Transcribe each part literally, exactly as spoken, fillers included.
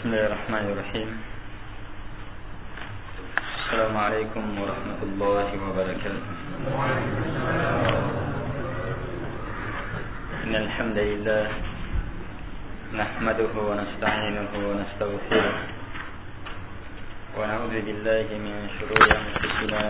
Bismillahirrahmanirrahim. Assalamualaikum warahmatullahi wabarakatuh. Innal hamdalillah nahmaduhu wa nasta'inuhu wa nastaghfiruh wa na'udzu billahi min shururi anfusina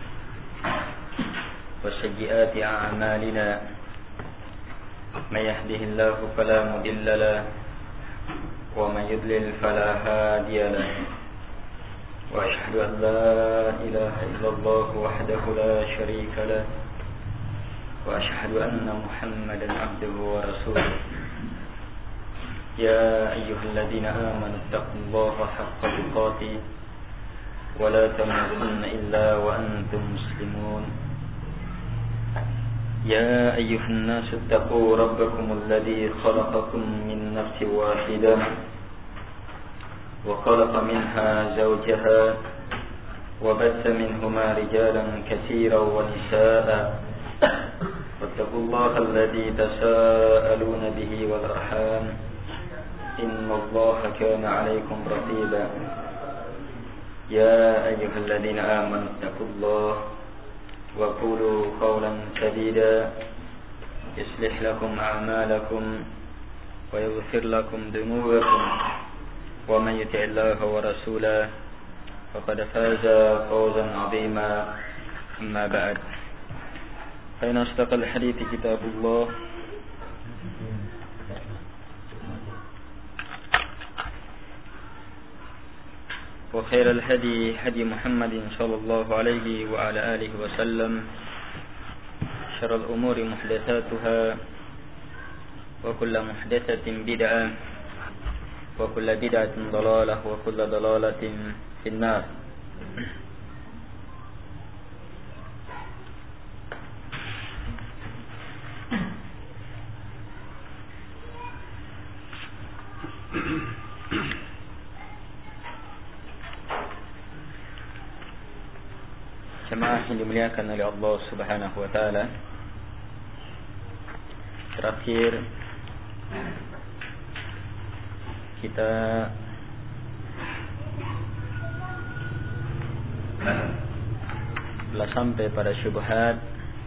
wa sayyiati a'malina. May yahdihillahu fala mudilla lahu wa may yudlil fala hadiya lahu. Wa ashhadu an la ilaha illallah wahdahu la sharika lahu wa ashhadu anna Muhammadan abduhu wa rasuluh. Ya ayyuhalladzina amanu taqullaha haqqa tuqatih wa la tamutunna illa wa antum muslimun. يا أيها الناس اتقوا ربكم الذي خلقكم من نفس واحدة وخلق منها زوجها وبث منهما رجالا كثيرا ونساء واتقوا الله الذي تساءلون به والأرحام إن الله كان عليكم رقيبا. يا أيها الذين آمنوا اتقوا الله وقولوا قولا سديدا يصلح لكم أعمالكم ويغفر لكم ذنوبكم ومن يطع الله ورسوله فقد فاز فوزا عظيما. أما بعد فإن أصدق الحديث كتاب الله وخير الهدي هدي محمد صلى الله عليه وعلى آله وسلم. شر الأمور محدثاتها وكل محدثة بدعة وكل بدعة ضلالة وكل ضلالة في النار. Jemaah yang dimuliakan oleh Allah Subhanahu wa taala, terakhir kita telah sampai pada syubhat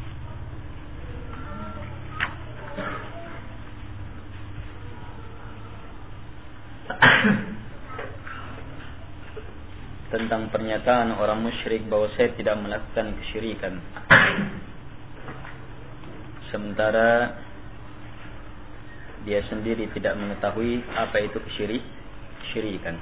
tentang pernyataan orang musyrik bahwa saya tidak melakukan kesyirikan, sementara dia sendiri tidak mengetahui apa itu kesyirik, kesyirikan.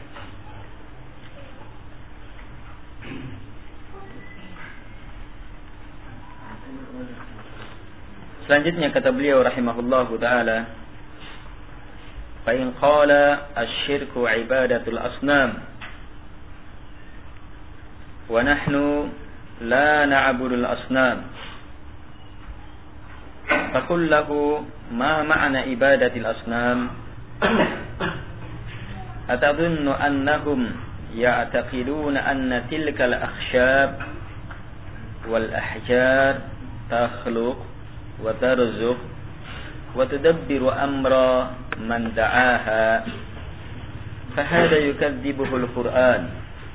Selanjutnya kata beliau rahimahullahu taala, fa in qala asy-syirku ibadatul asnam wa nahnu la na'budul asnam faqul lahu ma ma'na ibadatil asnam atadhunnu annahum ya'taqiduna anna tilkal akhshab wal ahjar takhluq wa tarzuq wa tudabbiru amra man da'aha fahada yukadzibuhu al-Qur'an.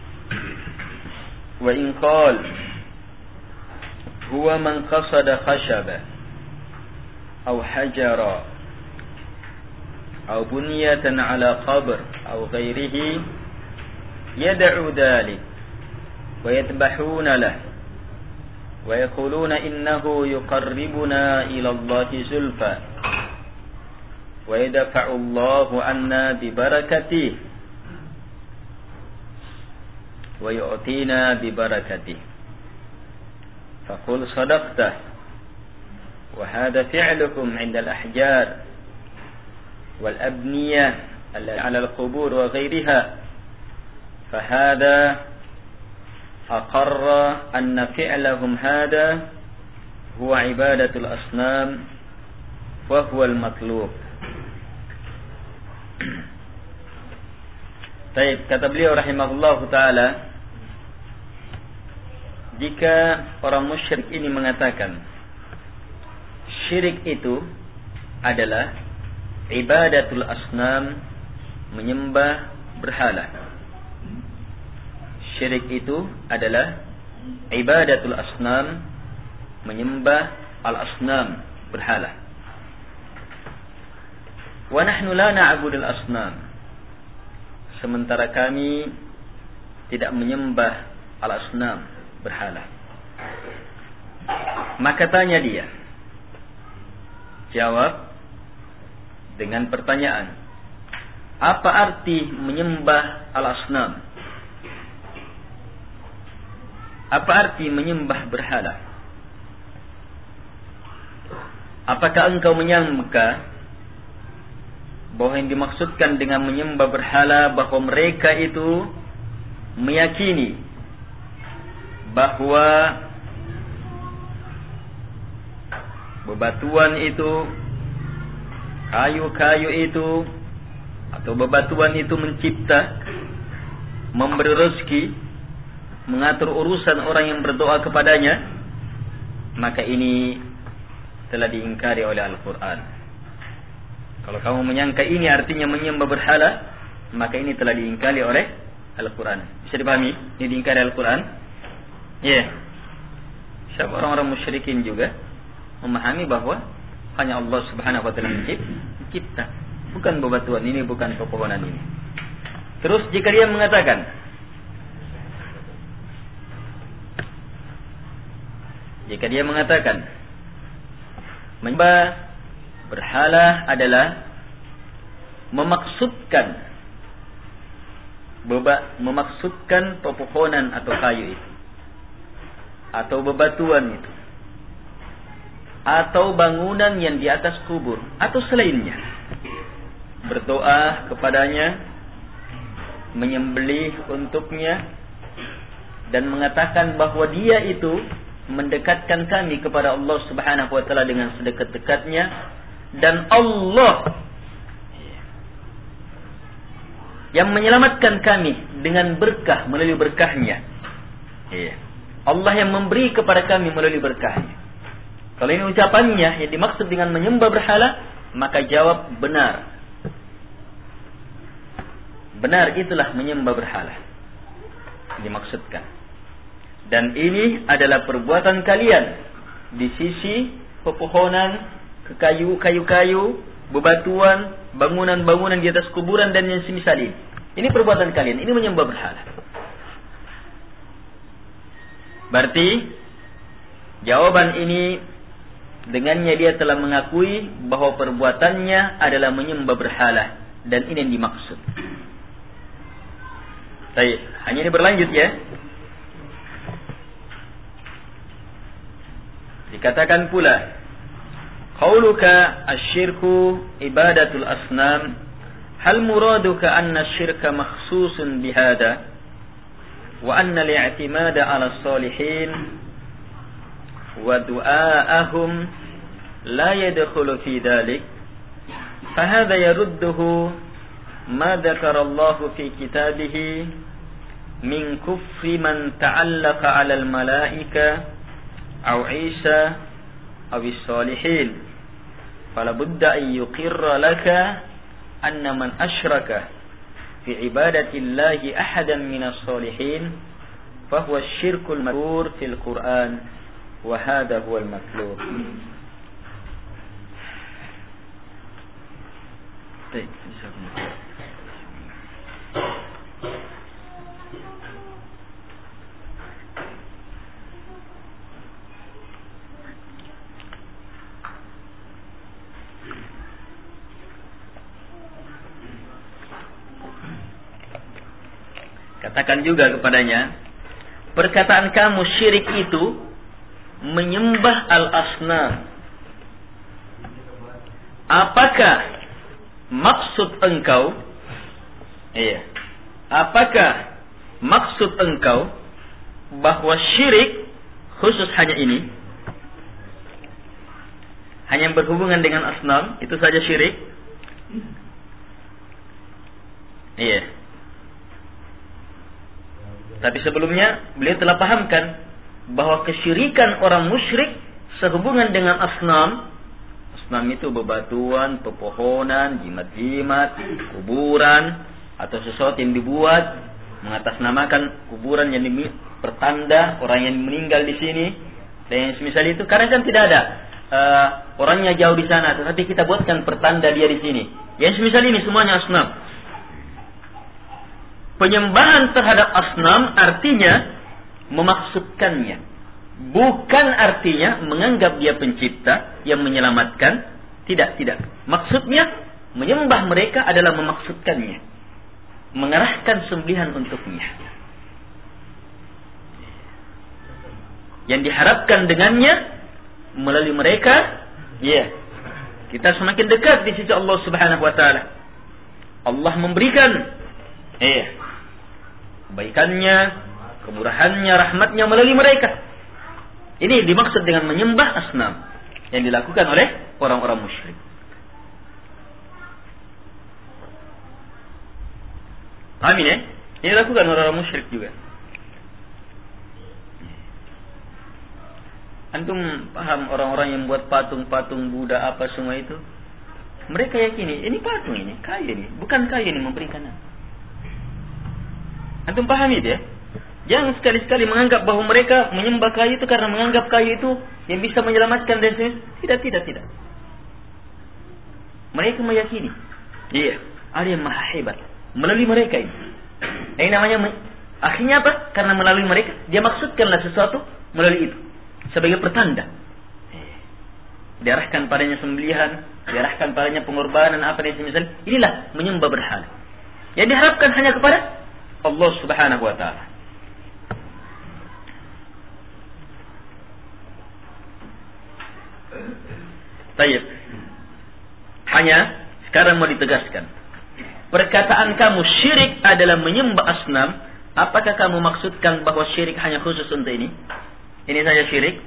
Wa in qala huwa man qasada khashaba aw hajara aw bunyatan ala qabr aw ghairihi yad'u dhalik wa yadbahuna lahu wa yaquluna innahu yuqarribuna ila Allahi zulfa wa yadfa'u Allahu anna bi barakatihi wa yu'tina bi barakatihi faqul sadaqta wa hadha fi'lukum 'inda al-ahjar wal abniyah 'ala al-qubur wa ghayriha fahadha aqarra anna fi'lahum hadha huwa ibadatul asnam wa huwa al-matlub. Baik, kata beliau rahimahullahu taala, jika orang musyrik ini mengatakan syirik itu adalah ibadatul asnam, menyembah berhala. Syirik itu adalah ibadatul asnam, menyembah al-asnam, berhala. Wa nahnu la na'budul asnam. Sementara kami tidak menyembah al-asnam, berhala. Maka tanya dia. Jawab dengan pertanyaan. Apa arti menyembah al-asnam? Apa arti menyembah berhala? Apakah engkau menyangka bahwa yang dimaksudkan dengan menyembah berhala bahwa mereka itu meyakini bahwa bebatuan itu, kayu-kayu itu, atau bebatuan itu mencipta, memberi rezeki, mengatur urusan orang yang berdoa kepadanya? Maka ini telah diingkari oleh Al-Quran. Kalau kamu menyangka ini artinya menyembah berhala, maka ini telah diingkari oleh Al-Quran. Bisa dipahami? Ini diingkari Al-Quran. Ya yeah. Siapa orang-orang musyrikin juga memahami bahwa hanya Allah Subhanahu wa ta'ala mencipta, bukan bebatuan ini, bukan pepohonan ini. Terus jika dia mengatakan, jika dia mengatakan menyembah berhala adalah memaksudkan beba, memaksudkan pepohonan atau kayu itu, atau bebatuan itu, atau bangunan yang di atas kubur, atau selainnya, berdoa kepadanya, menyembelih untuknya, dan mengatakan bahwa dia itu mendekatkan kami kepada Allah Subhanahu wa ta'ala dengan sedekat-dekatnya, dan Allah yang menyelamatkan kami dengan berkah melalui berkahnya. Allah yang memberi kepada kami melalui berkahnya. Kalau ini ucapannya yang dimaksud dengan menyembah berhala, maka jawab benar. Benar, itulah menyembah berhala dimaksudkan. Dan ini adalah perbuatan kalian di sisi pepohonan, kayu, kayu-kayu, bebatuan, bangunan-bangunan di atas kuburan dan yang semisal ini. Ini perbuatan kalian, ini menyembah berhala. Berarti jawaban ini dengannya dia telah mengakui bahwa perbuatannya adalah menyembah berhala, dan ini yang dimaksud. Baik, hanya ini berlanjut ya. Dikatakan pula, qauluka asyirku ibadatul asnam, hal muraduka anna syirka makhsusun bihada wa anna li'timada ala salihin wa du'aahum la yadkhulu fi dhalik, fahadha yarudduhu ma dzakara Allah fi kitabih min kufri man ta'allaqa 'ala al-malaika aw Isa aw as-salihin, fala budda an yuqirra laka anna man asyraka fi ibadati Allahi ahadan min as-salihin fa huwa asy-syirkul madhkur fil Qur'an wa hadha huwa al-matlub. Baik, bismillah. Katakan juga kepadanya, perkataan kamu syirik itu menyembah al-asnam. Apakah maksud engkau? Iya. Apakah maksud engkau bahwa syirik khusus hanya ini? Hanya yang berhubungan dengan asnam, itu saja syirik? Iya. Tapi sebelumnya beliau telah pahamkan bahwa kesyirikan orang musyrik sehubungan dengan asnam, Asnam itu bebatuan, pepohonan, jimat-jimat, kuburan, atau sesuatu yang dibuat mengatasnamakan kuburan yang dimi, pertanda orang yang meninggal di sini dan yang semisal itu. Karena kan tidak ada uh, orangnya jauh di sana, tetapi kita buatkan pertanda dia di sini. Yang semisal ini semuanya asnam. Penyembahan terhadap asnam artinya memaksudkannya, bukan artinya menganggap dia pencipta yang menyelamatkan. Tidak, tidak. Maksudnya menyembah mereka adalah memaksudkannya, mengarahkan sembelihan untuknya. Yang diharapkan dengannya melalui mereka, ya, kita semakin dekat di sisi Allah Subhanahu wa taala. Allah memberikan eh kebaikannya, kemurahannya, rahmatnya melalui mereka. Ini dimaksud dengan menyembah asnam yang dilakukan oleh orang-orang musyrik. Paham ya? Ini dilakukan orang-orang musyrik juga. Antum paham orang-orang yang buat patung-patung Buddha apa semua itu? Mereka yakini ini patung ini, kayu ini, bukan kayu ini memberikan. Antum pahami dia? Jangan sekali-sekali menganggap bahwa mereka menyembah kayu itu karena menganggap kayu itu yang bisa menyelamatkan dan sebagainya. Tidak, tidak, tidak. Mereka meyakini, iya, ada yang maha hebat melalui mereka ini. Ini namanya, akhirnya apa? Karena melalui mereka, dia maksudkanlah sesuatu melalui itu sebagai pertanda. Diarahkan padanya sembelihan, diarahkan padanya pengorbanan apa dan semisal. Inilah menyembah berhala. Yang diharapkan hanya kepada Allah Subhanahu wa taala. Baik. Hanya sekarang mau ditegaskan. Perkataan kamu syirik adalah menyembah asnam, apakah kamu maksudkan bahwa syirik hanya khusus untuk ini? Ini saja syirik?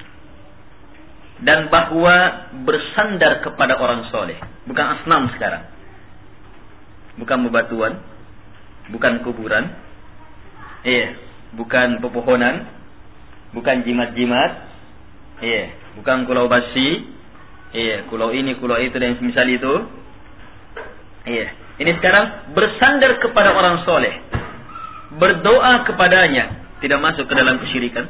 Dan bahwa bersandar kepada orang soleh, bukan asnam sekarang, bukan bebatuan, bukan kuburan, iya, bukan pepohonan, bukan jimat-jimat, iya, bukan kulau basi, iya, kulau ini, kulau itu dan semisal itu, iya. Ini sekarang bersandar kepada orang soleh, berdoa kepadanya, tidak masuk ke dalam kesyirikan.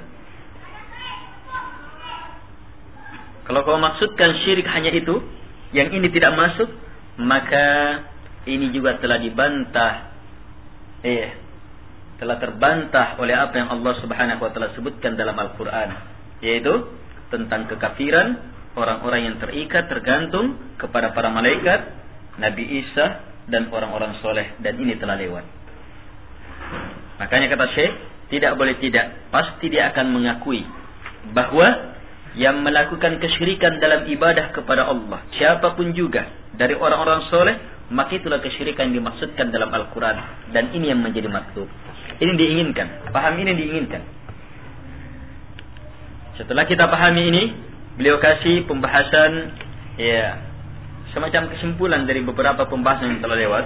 Kalau kau maksudkan syirik hanya itu, yang ini tidak masuk, maka ini juga telah dibantah, eh, telah terbantah oleh apa yang Allah Subhanahu wa taala sebutkan dalam Al-Qur'an, yaitu tentang kekafiran orang-orang yang terikat tergantung kepada para malaikat, Nabi Isa dan orang-orang soleh, dan ini telah lewat. Makanya kata Syekh, tidak boleh tidak, pasti dia akan mengakui bahwa yang melakukan kesyirikan dalam ibadah kepada Allah, siapapun juga dari orang-orang soleh, maka itulah kesyirikan yang dimaksudkan dalam Al-Quran, dan ini yang menjadi matlub. Ini diinginkan, paham ini diinginkan. Setelah kita pahami ini, beliau kasih pembahasan, ya, semacam kesimpulan dari beberapa pembahasan yang telah lewat.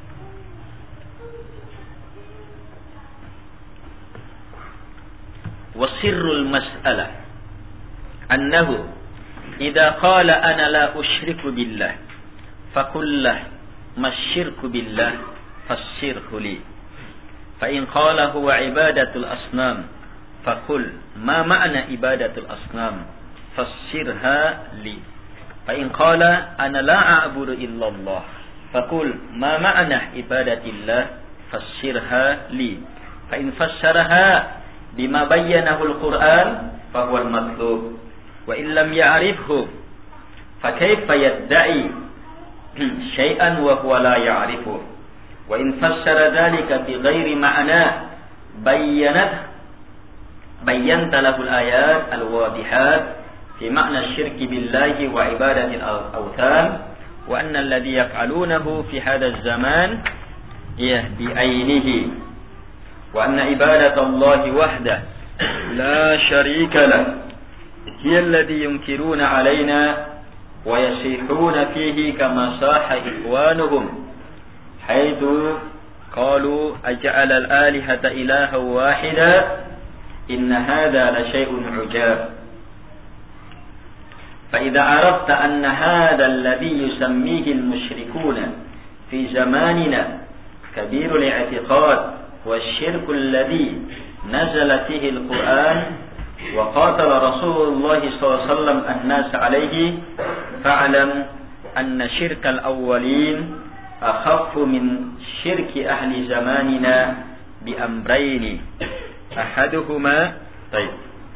Wasirrul mas'alah annahu idza qala ana la usyriku billah faqullah masyirku billah fassirhu li fa in qala huwa ibadatul asnam faqul ma ma'na ibadatul asnam fassirha li fa in qala ana la a'budu illallah faqul ma ma'na ibadatillah fassirha li fa in fassaraha bima bayyanahu al-Qur'an fa huwa al-matlub wa in lam ya'rifhu fa kayfa yadda'i syai'an wa huwa la ya'rifu wa in fassara dhalika bi ghairi ma'na bayyanat bayyanta lahu al-ayat al-wadihat fi ma'na asy-syirki billahi wa ibadati al-awthan wa anna alladhi yaf'alunahu fi hadha az-zaman yahdi aynihi wa anna ibadatallahi wahda la syarika lah hiya alladhi yunkiruna alaina wa yasihuna fihi kama saha ikwanuhum haitsu qalu aj'ala al-alihata ilahan wahida inna hadha la syai'un ujab. فإذا عرفت أن هذا الذي يسميه المشركون في زماننا كبير الاعتقاد والشرك الذي نزل فيه القرآن وقاتل رسول الله صلى الله عليه وسلم الناس عليه فاعلم أن شرك الأولين أخف من شرك أهل زماننا بأمرين أحدهما طيب.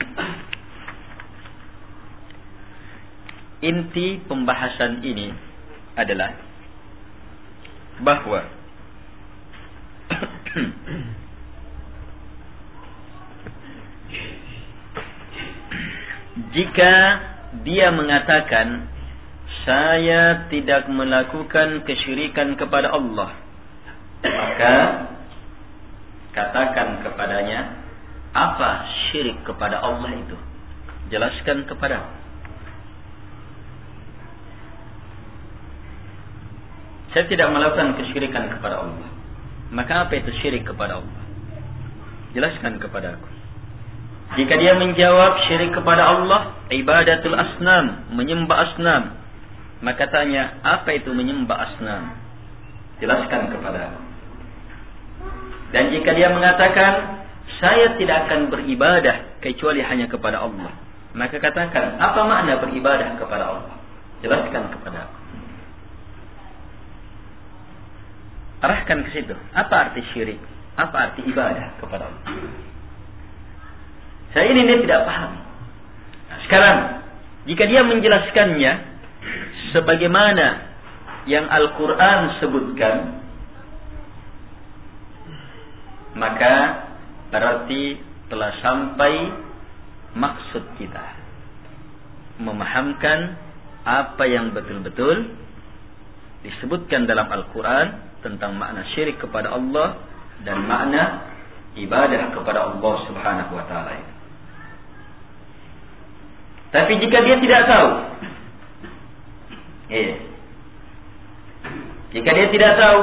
Inti pembahasan ini adalah bahwa jika dia mengatakan saya tidak melakukan kesyirikan kepada Allah, maka katakan kepadanya, apa syirik kepada Allah itu? Jelaskan kepada. Saya tidak melakukan kesyirikan kepada Allah. Maka apa itu syirik kepada Allah? Jelaskan kepada aku. Jika dia menjawab syirik kepada Allah, ibadatul asnam, menyembah asnam, maka tanya, apa itu menyembah asnam? Jelaskan kepada aku. Dan jika dia mengatakan, saya tidak akan beribadah kecuali hanya kepada Allah, maka katakan, apa makna beribadah kepada Allah? Jelaskan kepada aku. Arahkan ke situ. Apa arti syirik? Apa arti ibadah kepada Allah? Saya ini dia tidak paham. Nah, sekarang, jika dia menjelaskannya sebagaimana yang Al-Quran sebutkan, maka berarti telah sampai maksud kita. Memahamkan apa yang betul-betul disebutkan dalam Al-Quran tentang makna syirik kepada Allah dan makna ibadah kepada Allah Subhanahu wa taala. Tapi jika dia tidak tahu, eh, jika dia tidak tahu,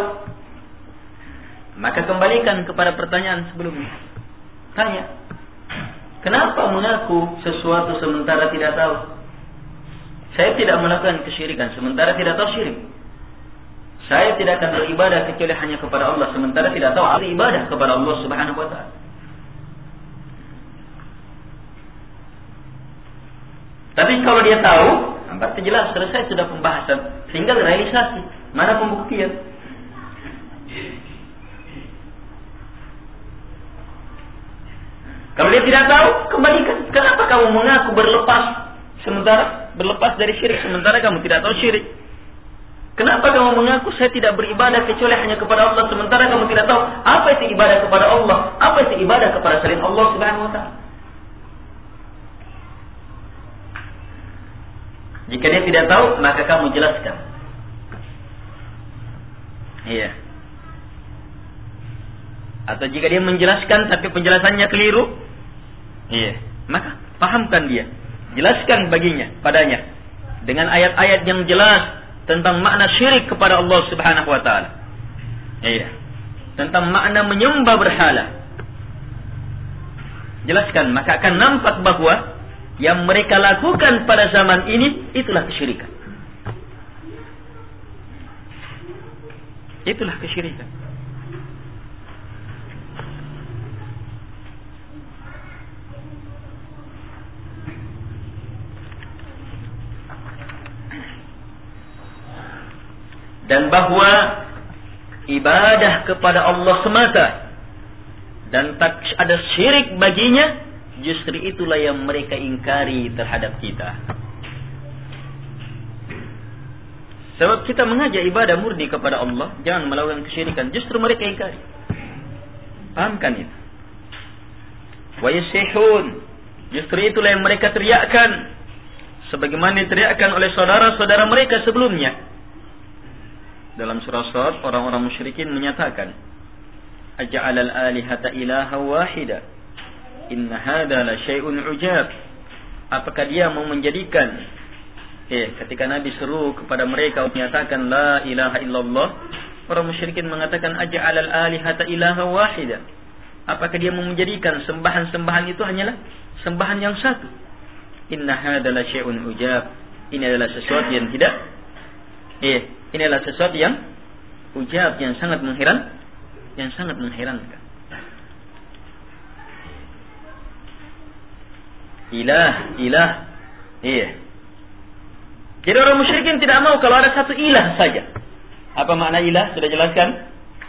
maka kembalikan kepada pertanyaan sebelumnya. Tanya, kenapa mengaku sesuatu sementara tidak tahu? Saya tidak melakukan kesyirikan sementara tidak tahu syirik. Saya tidak akan beribadah kecuali hanya kepada Allah sementara tidak tahu arti ibadah kepada Allah Subhanahu wa taala. Tapi kalau dia tahu, berarti jelas selesai sudah pembahasan, tinggal realisasi, mana pembuktian. Kalau dia tidak tahu, kembalikan. Kenapa kamu mengaku berlepas sementara berlepas dari syirik sementara kamu tidak tahu syirik? Kenapa kamu mengaku saya tidak beribadah kecuali hanya kepada Allah sementara kamu tidak tahu apa itu ibadah kepada Allah, apa itu ibadah kepada selain Allah Subhanahu wa taala? Jika dia tidak tahu, maka kamu jelaskan. Iya. Atau jika dia menjelaskan tapi penjelasannya keliru, iya, maka pahamkan dia, jelaskan baginya padanya dengan ayat-ayat yang jelas tentang makna syirik kepada Allah Subhanahu wa taala. Iya. Tentang makna menyembah berhala. Jelaskan, maka akan nampak bahwa yang mereka lakukan pada zaman ini itulah kesyirikan. Itulah kesyirikan. Dan bahwa ibadah kepada Allah semata dan tak ada syirik baginya, justru itulah yang mereka ingkari terhadap kita. Sebab kita mengajak ibadah murni kepada Allah, jangan melakukan kesyirikan, justru mereka ingkari. Pahamkan itu. Wa yasihun, justru itulah yang mereka teriakkan, sebagaimana diteriakkan oleh saudara-saudara mereka sebelumnya. Dalam surah Shad, orang-orang musyrikin menyatakan, aja'alal alihata ilaha wahida, inna hadha la syai'un ujab. Apakah dia mau menjadikan, eh ketika Nabi seru kepada mereka menyatakan la ilaha illallah, orang musyrikin mengatakan aja'alal alihata ilaha wahida. Apakah dia mau menjadikan sembahan-sembahan itu hanyalah sembahan yang satu? Inna hadha la syai'un ujab. ini adalah sesuatu yang tidak, iya, ini adalah sesuatu yang ujab, yang sangat mengheran, yang sangat mengherankan. Ilah, ilah, iya. Jadi orang musyrikin tidak mau kalau ada satu ilah saja. Apa makna ilah? Sudah jelaskan.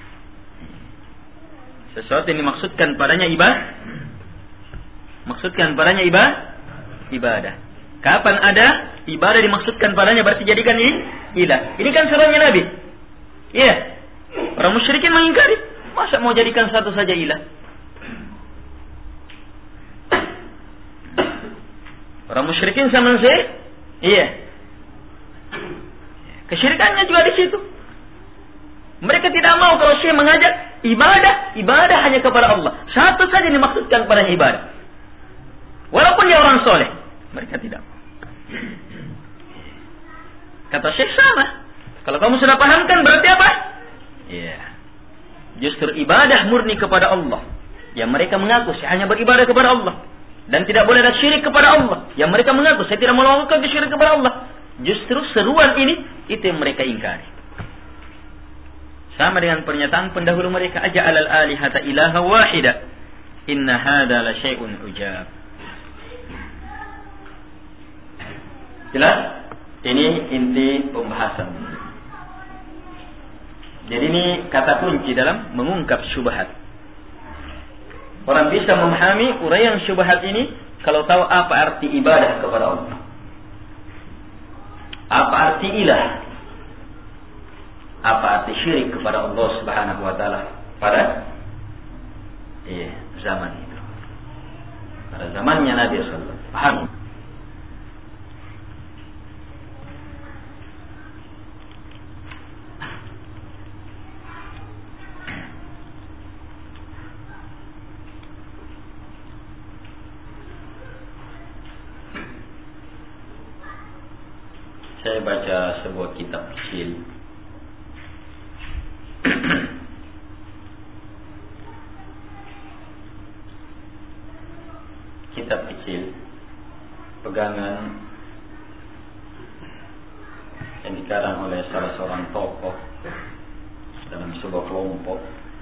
Sesuatu yang dimaksudkan padanya ibadah, maksudkan padanya ibadah, ibadah. Kapan ada ibadah dimaksudkan padanya berarti jadikan ini ilah. Ini kan seruannya Nabi. Iya. Orang musyrikin mengingkari. Masa mau jadikan satu saja ilah? Orang musyrikin sama saya, iya. Kesyirikannya juga di situ. Mereka tidak mau kalau saya mengajak ibadah, ibadah hanya kepada Allah. Satu saja dimaksudkan pada ibadah. Walaupun dia orang soleh, mereka tidak mau. Kata Syekh sama. Kalau kamu sudah pahamkan berarti apa? Iya. Justru ibadah murni kepada Allah. Yang mereka mengaku saya hanya beribadah kepada Allah. Dan tidak boleh ada syirik kepada Allah. Yang mereka mengaku saya tidak mau melakukan syirik kepada Allah. Justru seruan ini, itu yang mereka ingkari. Sama dengan pernyataan pendahulu mereka, aja'alal alihata ilaha wahida. Inna hadha la syai'un ujab. Jelas? Ini inti pembahasan. Jadi ini kata kunci dalam mengungkap syubhat. Orang bisa memahami uraian syubhat ini kalau tahu apa arti ibadah kepada Allah. Apa arti ilah? Apa arti syirik kepada Allah Subhanahu wa taala pada iya, zaman itu. Pada zamannya Nabi sallallahu alaihi wasallam. Paham? Saya baca sebuah kitab kecil. Kitab kecil pegangan yang dikarang oleh salah seorang tokoh dalam sebuah kelompok.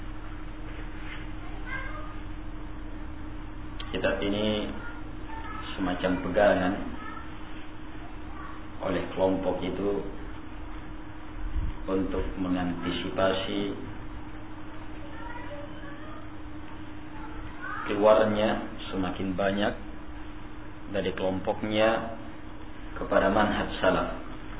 Kitab ini semacam pegangan oleh kelompok itu untuk mengantisipasi keluarnya semakin banyak dari kelompoknya kepada manhaj salaf.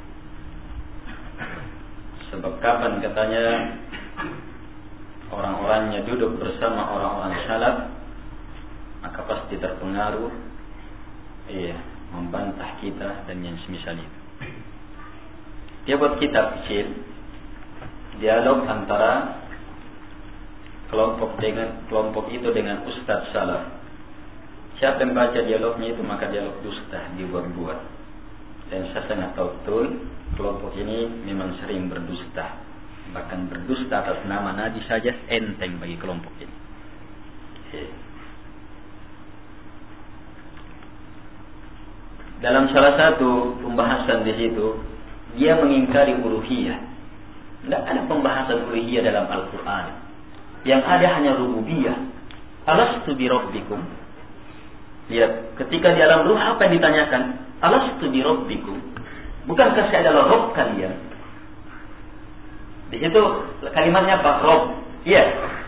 Sebab kapan katanya orang-orangnya duduk bersama orang-orang salaf, maka pasti terpengaruh, iya, membantah kita dan yang semisal itu. Dia buat kitab kecil, dialog antara kelompok dengan kelompok itu dengan ustadz salaf. Siapa yang baca dialognya itu maka dialog dusta dibuat-buat. Dan saya sangat tahu betul kelompok ini memang sering berdusta, bahkan berdusta atas nama Nabi saja enteng bagi kelompok ini. Dalam salah satu pembahasan di situ dia mengingkari uluhiyah. Tidak ada pembahasan uluhiyah dalam Al-Quran. Yang ada hanya rububiyah. Alastu bi rabbikum. Lihat, ketika di alam ruh apa yang ditanyakan? Alastu bi rabbikum. Bukankah saya adalah Rabb kalian? Di situ kalimatnya apa? Rabb. Iya.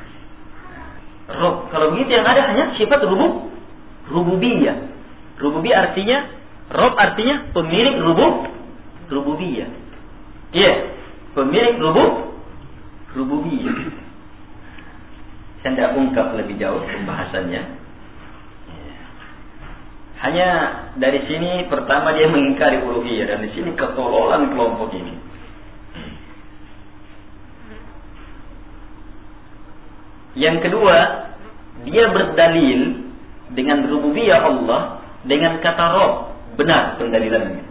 Rabb. Kalau begitu yang ada hanya sifat rubub, rububiyah. Rububiyah artinya, Rabb artinya pemilik rubub, rububiyah. Iya. Pemilik rubub, rububiyah. Saya tidak ungkap lebih jauh pembahasannya. Hanya dari sini pertama dia mengingkari uluhiyah, dan di sini ketololan kelompok ini. Yang kedua, dia berdalil dengan rububiyah Allah dengan kata Rabb. Benar pendalilannya.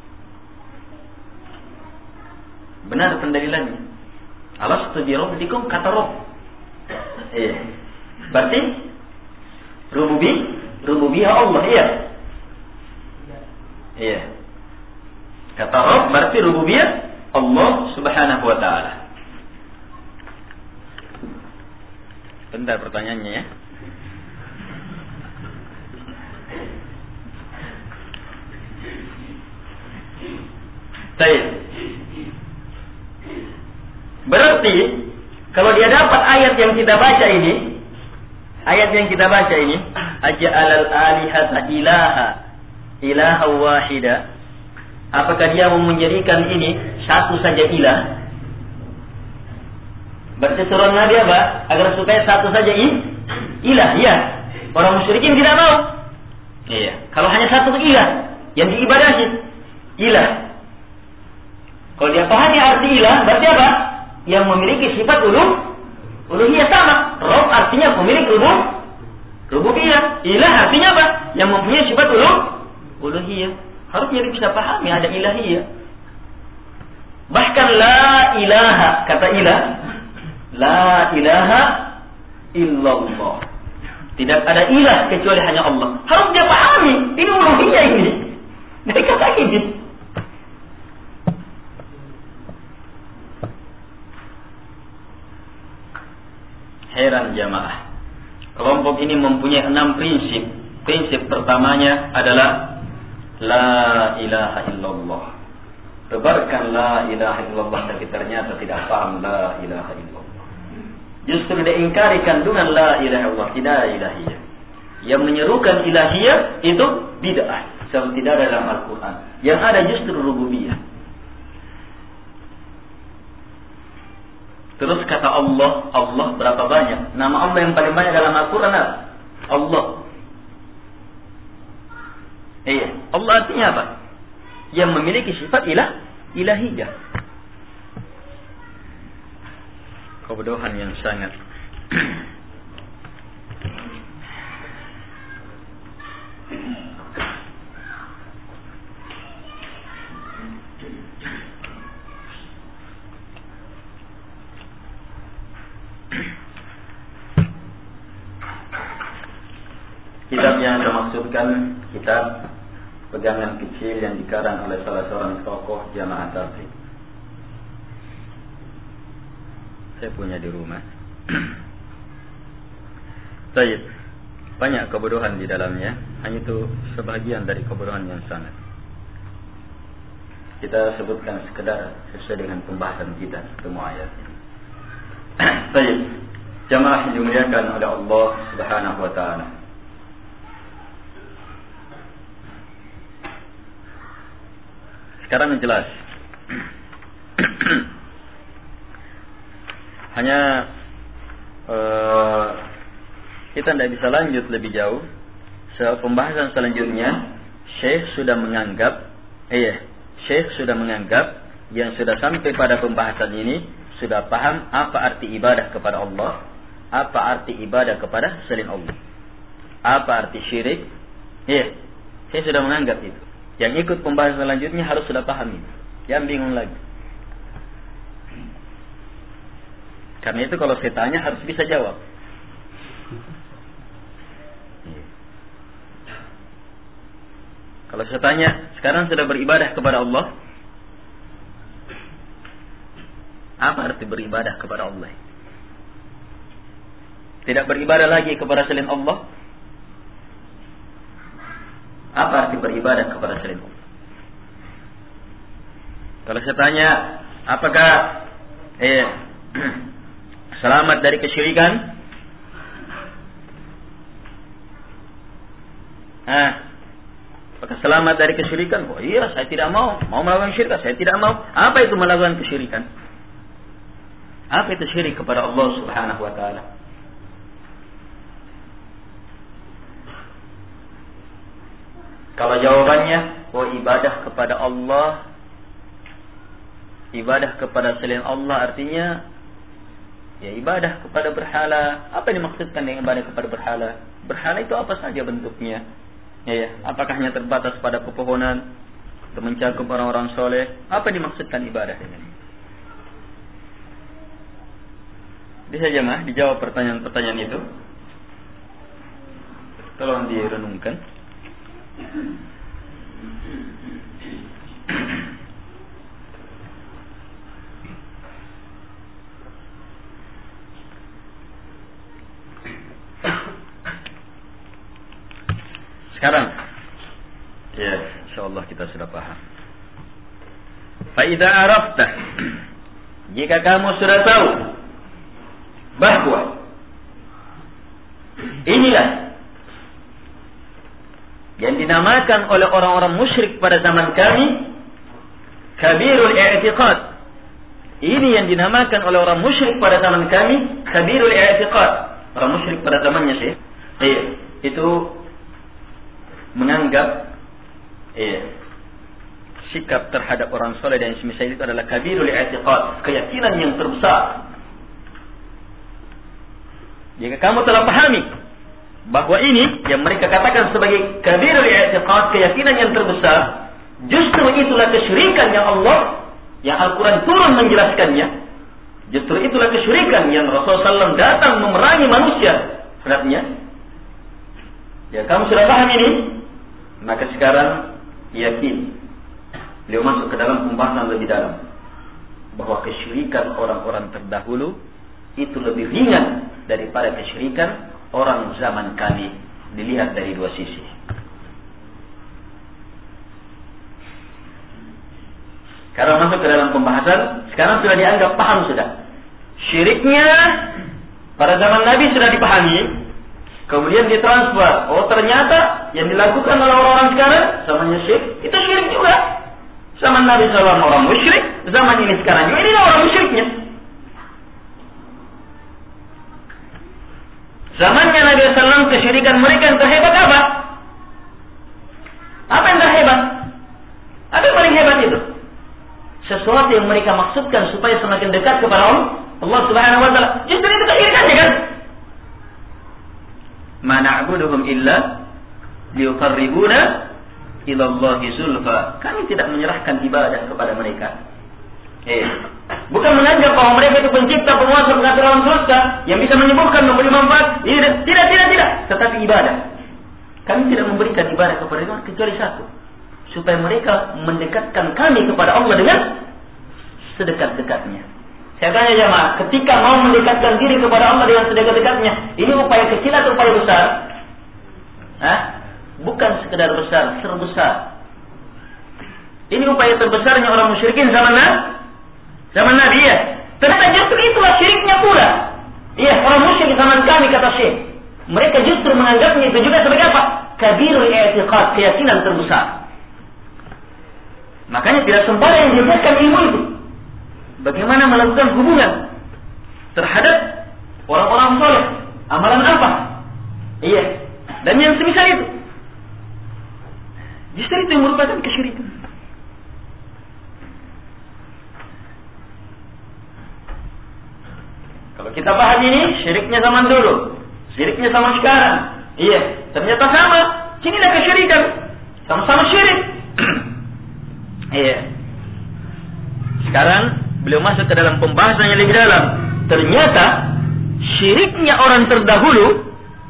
Benar pendalilannya. Alastu bi rabbikum kata Rabb. Iya. Berarti rububi, rububiyah Allah, iya. Iya. Kata Rabb berarti rububiyah Allah Subhanahu wa taala. Bentar pertanyaannya ya. Baik. Berarti kalau dia dapat ayat yang kita baca ini, ayat yang kita baca ini, aja'alal alihata ilaha ilaha wahida. Apakah dia mau menjadikan ini satu saja ilah? Berarti suruh Nabi apa? Agar supaya satu saja i, ilah, ya. Orang musyrikin tidak mau. Iya. Kalau hanya satu ilah yang diibadahi, ilah. Kalau dia pahami arti ilah, berarti apa? Yang memiliki sifat uluh, uluhiyah sama. Rabb artinya pemilik uluh, rububiyah. Ilah artinya apa? Yang mempunyai sifat uluh, uluhiyah. Harusnya dia bisa pahami ada ilahiyah. Bahkan la ilaha, kata ilah, la ilaha illallah. Tidak ada ilah kecuali hanya Allah. Harus dia pahami. Ini uluhiyah ini. Dari kata ini. Heran jamaah. Kelompok ini mempunyai enam prinsip. Prinsip pertamanya adalah la ilaha illallah. Tebarkan la ilaha illallah, tapi ternyata tidak paham la ilaha illallah. Justru diingkari kandungan la ilaha illallah, tidak ilahiyah. Yang menyerukan ilahiyah itu bid'ah, sebab tidak ada dalam Al-Quran. Yang ada justru rububiyah. Terus kata Allah, Allah berapa banyak? Nama Allah yang paling banyak dalam Al-Quran apa? Allah. Iya, Allah artinya apa? Yang memiliki sifat ilah, ilahiyah. Kebodohan yang sangat. Kitab yang dimaksudkan kitab pegangan kecil yang dikarang oleh salah seorang tokoh jamaah tabligh. Saya punya di rumah. Baik, banyak kebodohan di dalamnya. Hanya itu sebagian dari kebodohan yang sangat. Kita sebutkan sekedar sesuai dengan pembahasan kita semua ayat. Baik, jamaah yang dimuliakan oleh Allah Subhanahu wa taala. Sekarang jelas. Hanya uh, kita tidak bisa lanjut lebih jauh. Sebab pembahasan selanjutnya Syekh sudah menganggap, eh, Syekh sudah menganggap yang sudah sampai pada pembahasan ini sudah paham apa arti ibadah kepada Allah, apa arti ibadah kepada selain Allah, apa arti syirik. Eh, saya sudah menganggap itu. Yang ikut pembahasan selanjutnya harus sudah paham itu. Jangan bingung lagi. Karena itu kalau saya tanya harus bisa jawab. Kalau saya tanya, sekarang sudah beribadah kepada Allah, apa arti beribadah kepada Allah? Tidak beribadah lagi kepada selain Allah? Apa arti beribadah kepada selain Allah? Kalau saya tanya, apakah eh, selamat dari kesyirikan? Ah, apakah selamat dari kesyirikan? Oh iya, saya tidak mau. Mau melakukan syirik, saya tidak mau. Apa itu melakukan kesyirikan? Apa itu syirik kepada Allah Subhanahu wa taala? Kalau jawabannya, oh ibadah kepada Allah, ibadah kepada selain Allah artinya ya ibadah kepada berhala. Apa yang dimaksudkan dengan ibadah kepada berhala? Berhala itu apa saja bentuknya? Ya, ya. Apakah hanya terbatas pada pepohonan atau mencakup orang-orang soleh? Apa yang dimaksudkan ibadah dengan ini? Bisa jemaah dijawab pertanyaan-pertanyaan itu. Tolong direnungkan. Sekarang, ya, insyaallah kita sudah paham. Fa idza arafta, jika kamu sudah tahu bahwa inilah yang dinamakan oleh orang-orang musyrik pada zaman kami kabirul i'tiqad. Ini yang dinamakan oleh orang musyrik pada zaman kami kabirul i'tiqad. Orang musyrik pada zamannya Syekh, iya, itu menganggap iya, sikap terhadap orang soleh dan semisal itu adalah kabirul i'tiqad, keyakinan yang terbesar. Jika kamu telah pahami bahwa ini yang mereka katakan sebagai kabirul i'tiqad, keyakinan yang terbesar, justru itulah kesyirikan yang Allah, yang Al-Quran turun menjelaskannya. Justru itulah kesyirikan yang Rasulullah shallallahu alaihi wasallam datang memerangi manusia terhadapnya. Ya, kamu sudah paham ini, maka sekarang yakin beliau masuk ke dalam pembahasan lebih dalam bahwa kesyirikan orang-orang terdahulu itu lebih ringan daripada kesyirikan orang zaman kami, dilihat dari dua sisi. Sekarang masuk ke dalam pembahasan, sekarang sudah dianggap paham sudah. Syiriknya pada zaman Nabi sudah dipahami, kemudian ditransfer. Oh, ternyata yang dilakukan oleh orang-orang sekarang zamannya syirik, itu syirik juga. Zaman Nabi shallallahu alaihi wasallam orang musyrik, zaman ini sekarang juga ini orang musyriknya. Zamannya Nabi shallallahu alaihi wasallam kesyirikan mereka yang terhebat apa? Apa yang terhebat? Apa yang paling hebat itu? Sesuatu yang mereka maksudkan supaya semakin dekat kepada Allah Subhanahu wa taala. Justru itu kesyirikannya kan? Ma na'buduhum illa liyuqarribuna ila Allahi zulfa. Kami tidak menyerahkan ibadah kepada mereka. Eh, bukan menganggap bahwa mereka itu pencipta, penguasa, pengatur alam semesta yang bisa menyembuhkan, memberi manfaat. Tidak, tidak, tidak, tidak. Tetapi ibadah. Kami tidak memberikan ibadah kepada mereka kecuali satu, supaya mereka mendekatkan kami kepada Allah dengan sedekat-dekatnya. Saya tanya jemaah, ketika mau mendekatkan diri kepada Allah dengan sedekat-dekatnya, ini upaya kecil atau upaya besar? Hah? Bukan sekedar besar, terbesar. Ini upaya terbesarnya orang musyrikin zaman Nabi. Zaman Nabi ya. Ternyata justru itulah syiriknya pula. Iya, orang musyrik zaman kami kata Syekh. Mereka justru menganggapnya itu juga sebagai apa? Kabirul i'tiqad, keyakinan terbesar. Makanya tidak sembarang yang diajarkan ilmu itu. Bagaimana melakukan hubungan terhadap orang-orang soleh, amalan apa? Iya. Dan yang semisal itu. Justru itu yang merupakan kesyirikan. Kalau kita paham ini, syiriknya zaman dulu, syiriknya zaman sekarang. Iya, ternyata sama. Inilah kesyirikan. Sama-sama syirik. Iya. Sekarang beliau masuk ke dalam pembahasan yang lebih dalam. Ternyata syiriknya orang terdahulu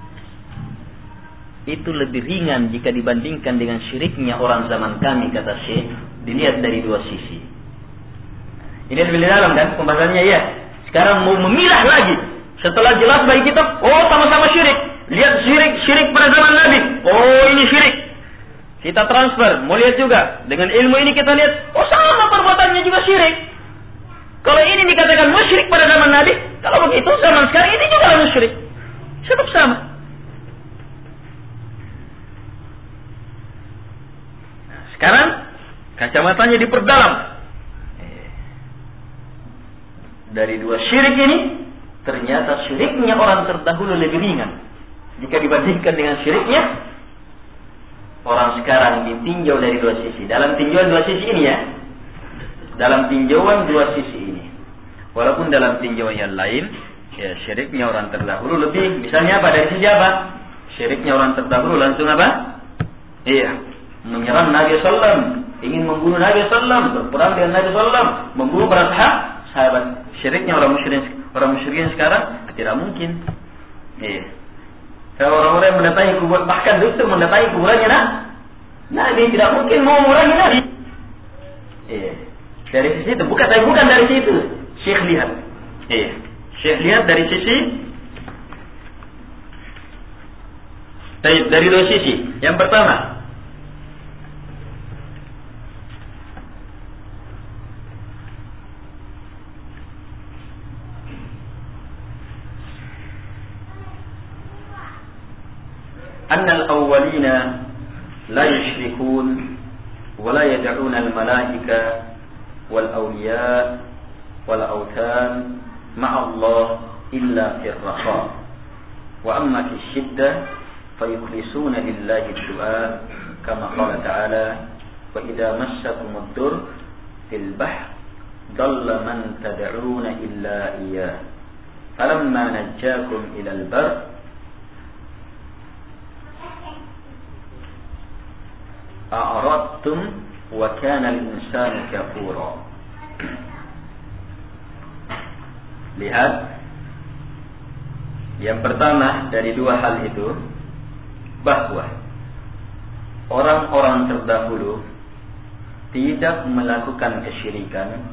itu lebih ringan jika dibandingkan dengan syiriknya orang zaman kami, kata Syekh. Dilihat dari dua sisi. Ini lebih dalam kan pembahasannya ya. Sekarang mau memilah lagi. Setelah jelas bagi kita, oh sama-sama syirik. Lihat syirik, syirik pada zaman Nabi. Oh ini syirik. Kita transfer, mau lihat juga. Dengan ilmu ini kita lihat, oh sama perbuatannya juga syirik. Kalau ini dikatakan musyrik pada zaman Nabi, kalau begitu zaman sekarang ini juga musyrik. Tetap sama. Nah, sekarang kacamatanya diperdalam. Dari dua syirik ini, ternyata syiriknya orang terdahulu lebih ringan jika dibandingkan dengan syiriknya orang sekarang. Ditinjau dari dua sisi. Dalam tinjauan dua sisi ini ya, dalam tinjauan dua sisi ini, walaupun dalam tinjauan yang lain, ya syiriknya orang terdahulu lebih. Misalnya apa? Dari sisi apa? Syiriknya orang terdahulu langsung apa? Iya, menyerang Nabi sallallahu alaihi wasallam, ingin membunuh Nabi sallallahu alaihi wasallam, berperang dengan Nabi sallallahu alaihi wasallam, membunuh para sahabat. Syiriknya orang musyrikin, orang musyrikin sekarang tidak mungkin. Iya. Kalau orang-orang yang mendatangi kubur, bahkan dokter mendatangi kuburannya nah, Nabi tidak mungkin mau mengurangi Nabi. Iya. Dari sisi itu, bukan saya bukan dari situ. Syekh lihat. Iya. Syekh lihat dari sisi Baik, dari dua sisi. Yang pertama, أن الأولين لا يشركون ولا يدعون الملائكة والأولياء والأوثان مع الله إلا في الرخاء وأما في الشدة فيخلصون لله الدعاء كما قال تعالى وإذا مسكم الضر في البحر ضل من تدعون إلا إياه فلما نجاكم إلى البر أعرضتم وكان الإنسان كفورا. Lihat, yang pertama dari dua hal itu, bahwa orang-orang terdahulu tidak melakukan kesyirikan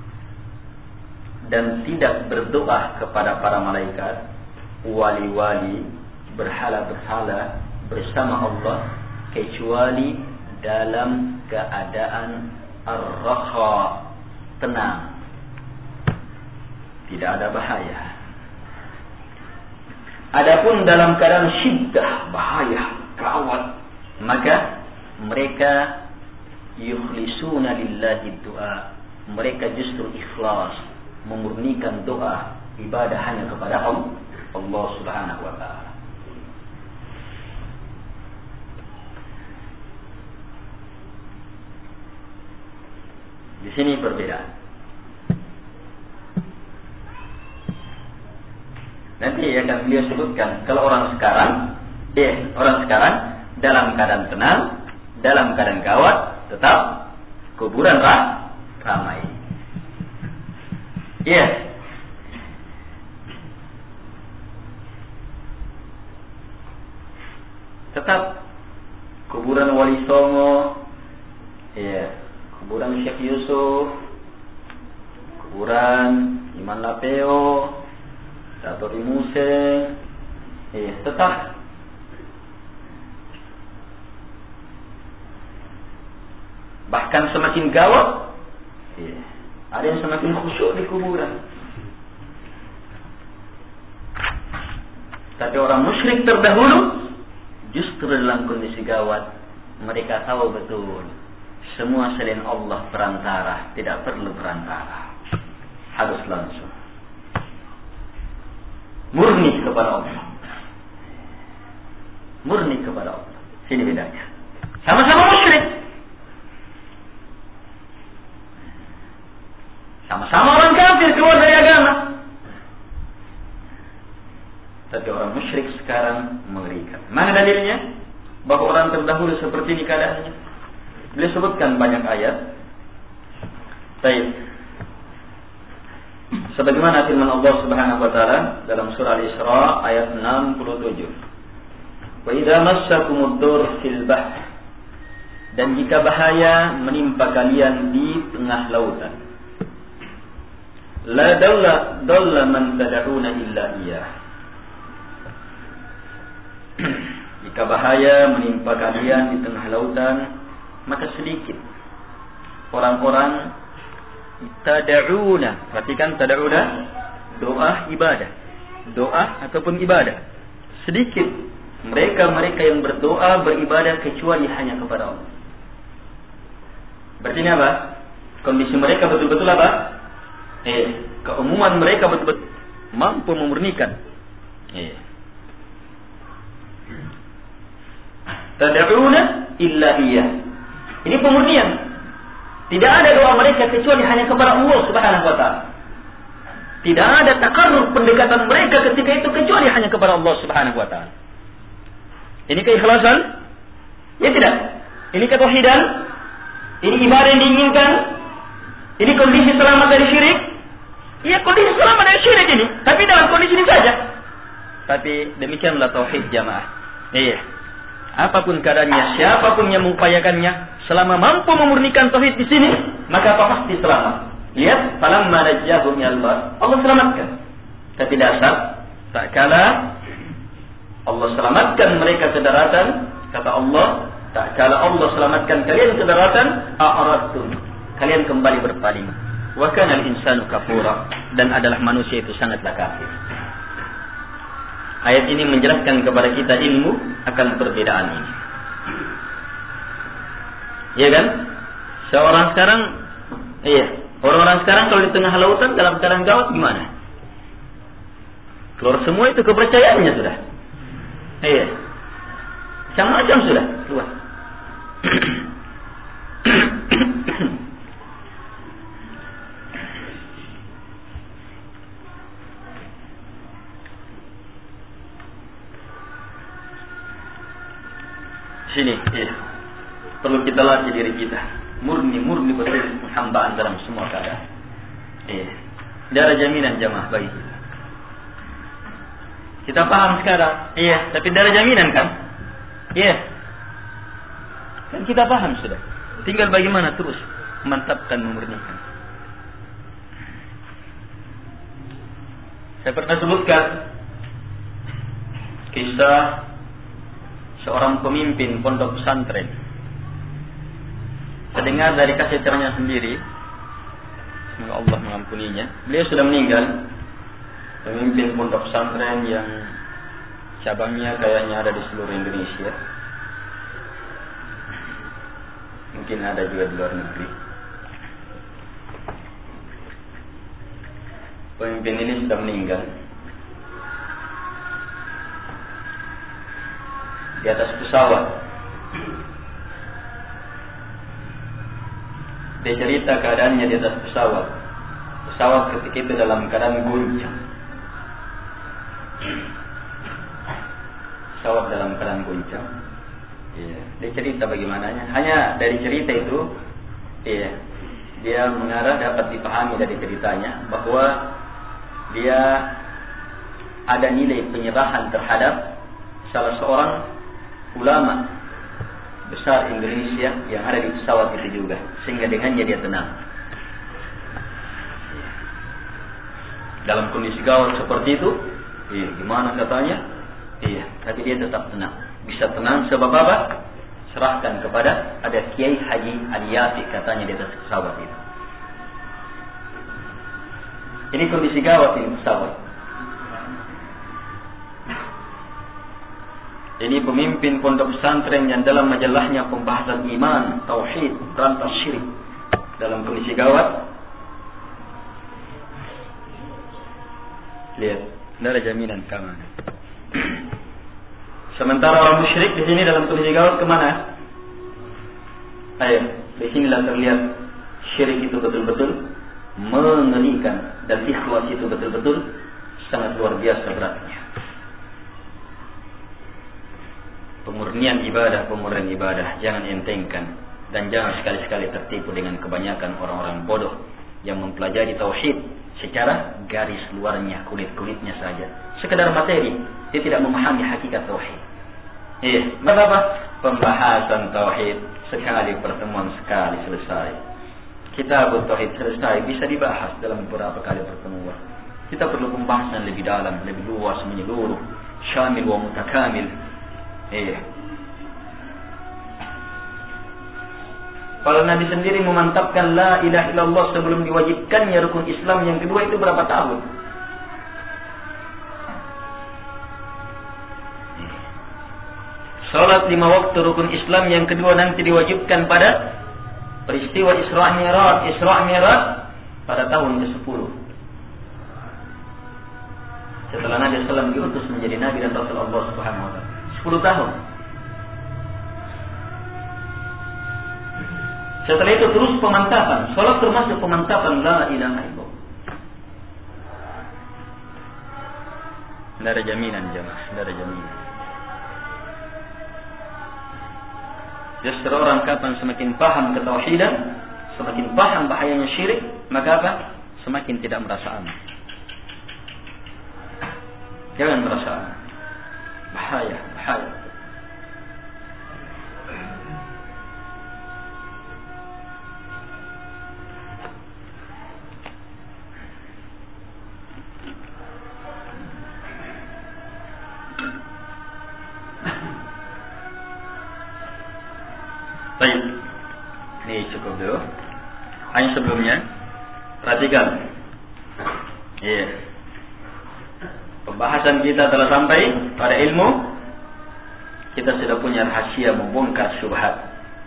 dan tidak berdoa kepada para malaikat, wali-wali, berhala-berhala bersama Allah kecuali dalam keadaan ar-rakha, tenang, tidak ada bahaya. Adapun dalam keadaan syiddah, bahaya, gawat, maka mereka yukhlisuna lillahi du'a, mereka justru ikhlas, memurnikan doa, ibadah hanya kepada Allah, Allah Subhanahu wa ta'ala. Di sini perbedaan. Nanti akan beliau sebutkan kalau orang sekarang, eh orang sekarang dalam keadaan tenang, dalam keadaan gawat, tetap kuburan rah, ramai. Iya. Yeah. Tetap kuburan Wali Songo, iya. Yeah. Kuburan Syekh Yusuf, kuburan Iman Lapeo, Dato' Imuse, eh, tetap bahkan semakin gawat, eh, ada yang semakin khusyuk di kuburan. Tapi orang musyrik terdahulu justru dalam kondisi gawat, mereka tahu betul semua selain Allah perantara, tidak perlu perantara, harus langsung murni kepada Allah, murni kepada Allah. Sini bedanya. Sama-sama musyrik, sama-sama orang kafir keluar dari agama, tapi orang musyrik sekarang mengerikan. Mana dalilnya bahwa orang terdahulu seperti ini keadaannya? Beliau sebutkan banyak ayat. Baik. Sebagaimana firman Allah Subhanahu wa taala dalam surah Al-Isra ayat enam puluh tujuh. Wa idza massakumud dur fil bahr, dan jika bahaya menimpa kalian di tengah lautan, la dalla dalla man tad'una illa iyyah. Jika bahaya menimpa kalian di tengah lautan, maka sedikit orang-orang tad'una, perhatikan tad'una, doa ibadah, doa ataupun ibadah. Sedikit mereka-mereka yang berdoa beribadah kecuali hanya kepada Allah. Berarti ini apa? Kondisi mereka betul-betul apa? Eh, keumuman mereka betul-betul mampu memurnikan. Eh. Tad'una illa iyyah. Ini pemurnian. Tidak ada doa mereka kecuali hanya kepada Allah Subhanahu wa taala. Tidak ada takarrub pendekatan mereka ketika itu kecuali hanya kepada Allah Subhanahu wa taala. Ini keikhlasan? Ya tidak. Ini ketauhidan? Ini ibadah yang diinginkan? Ini kondisi selamat dari syirik? Iya, kondisi selamat dari syirik ini. Tapi dalam kondisi ini saja. Tapi demikianlah tauhid jamaah. Iya. Apapun keadaannya, siapapun yang mengupayakannya, selama mampu memurnikan tauhid di sini, maka pasti selamat. Lihat, falamma najjahum minal bar, Allah selamatkan. Tapi dasar, tak kala Allah selamatkan mereka ke daratan, kata Allah, tak kala Allah selamatkan kalian ke daratan, a'radtum, kalian kembali berpaling. Wa kana al-insanu kafura, dan adalah manusia itu sangatlah kafir. Ayat ini menjelaskan kepada kita ilmu akan perbedaan ini. Iya kan? Seorang sekarang, iya, orang-orang sekarang kalau di tengah lautan dalam keadaan gawat gimana? Keluar semua itu kepercayaannya sudah. Iya. Macam-macam sudah keluar. Sini, iya. Perlu kita latih diri kita. Murni-murni betul hambaan dalam semua keadaan. Iya. Tidak ada jaminan jamaah bagi kita. Kita paham sekarang, iya, tapi tidak ada jaminan kan? Iya. Kan kita paham sudah. Tinggal bagaimana terus memantapkan, memurnikan. Saya pernah sebutkan kisah seorang pemimpin pondok pesantren. Saya dengar dari kasih ceramahnya sendiri. Semoga Allah mengampuninya. Beliau sudah meninggal. Pemimpin pondok pesantren yang cabangnya kayaknya ada di seluruh Indonesia. Mungkin ada juga di luar negeri. Pemimpin ini sudah meninggal. Di atas pesawat. Dia cerita keadaannya di atas pesawat. Pesawat ketika itu dalam keadaan goncang. Pesawat dalam keadaan goncang. Iya. Dia cerita bagaimananya. Hanya dari cerita itu, iya, dia mengarah dapat dipahami dari ceritanya bahwa dia ada nilai penyerahan terhadap salah seorang ulama besar Indonesia yang ada di pesawat itu juga, sehingga dengannya dia tenang. Dalam kondisi gawat seperti itu, iya, gimana katanya? Iya, tapi dia tetap tenang. Bisa tenang sebab apa? Serahkan kepada ada Kiai Haji Aliyati katanya di atas pesawat itu. Ini kondisi gawat ini pesawat. Ini pemimpin pondok pesantren yang dalam majalahnya pembahasan iman, tauhid, berantas syirik. Dalam kondisi gawat. Lihat, tidak ada jaminan keamanan. Sementara orang musyrik di sini dalam kondisi gawat kemana? Ayo, di sinilah terlihat syirik itu betul-betul mengerikan dan ikhlas itu betul-betul sangat luar biasa beratnya. Pemurnian ibadah, pemurnian ibadah jangan entengkan dan jangan sekali-sekali tertipu dengan kebanyakan orang-orang bodoh yang mempelajari tauhid secara garis luarnya, kulit-kulitnya saja, sekedar materi, dia tidak memahami hakikat tauhid. Iya, apa? Pembahasan tauhid sekali pertemuan sekali selesai. Kitab tauhid selesai bisa dibahas dalam beberapa kali pertemuan. Kita perlu pembahasan lebih dalam, lebih luas, menyeluruh, syamil wa mutakamil. Iya. Kalau Nabi sendiri memantapkan la ilaha illallah sebelum diwajibkannya rukun Islam yang kedua itu berapa tahun? Salat lima waktu rukun Islam yang kedua nanti diwajibkan pada peristiwa Isra' Mi'raj, Isra' Mi'raj pada tahun kesepuluh. Setelah Nabi sallallahu alaihi wasallam diutus menjadi Nabi dan Rasul Allah Subhanahu wa taala. sepuluh tahun. Setelah itu terus pemantapan. Salat termasuk pemantapan la ilaha illallah. Tidak ada jaminan jemaah, tidak ada jaminan. Justru orang kapan semakin paham ketauhidan, semakin paham bahayanya syirik, maka apa? Semakin tidak merasa aman. Jangan merasa aman. Bahaya, bahaya. Baik. Ini cukup dulu. Hanya sebelumnya, perhatikan. Iya. Yeah. Pembahasan kita telah sampai pada ilmu. Kita sudah punya rahasia membongkar syubhat.